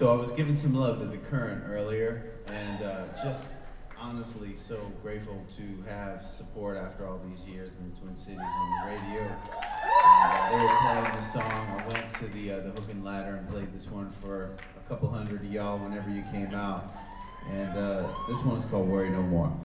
So I was giving some love to The Current earlier, and just honestly so grateful to have support after all these years in the Twin Cities on the radio. And, they were playing this song. I went to the Hook and Ladder and played this one for a couple hundred of y'all whenever you came out. And this one's called Worry No More.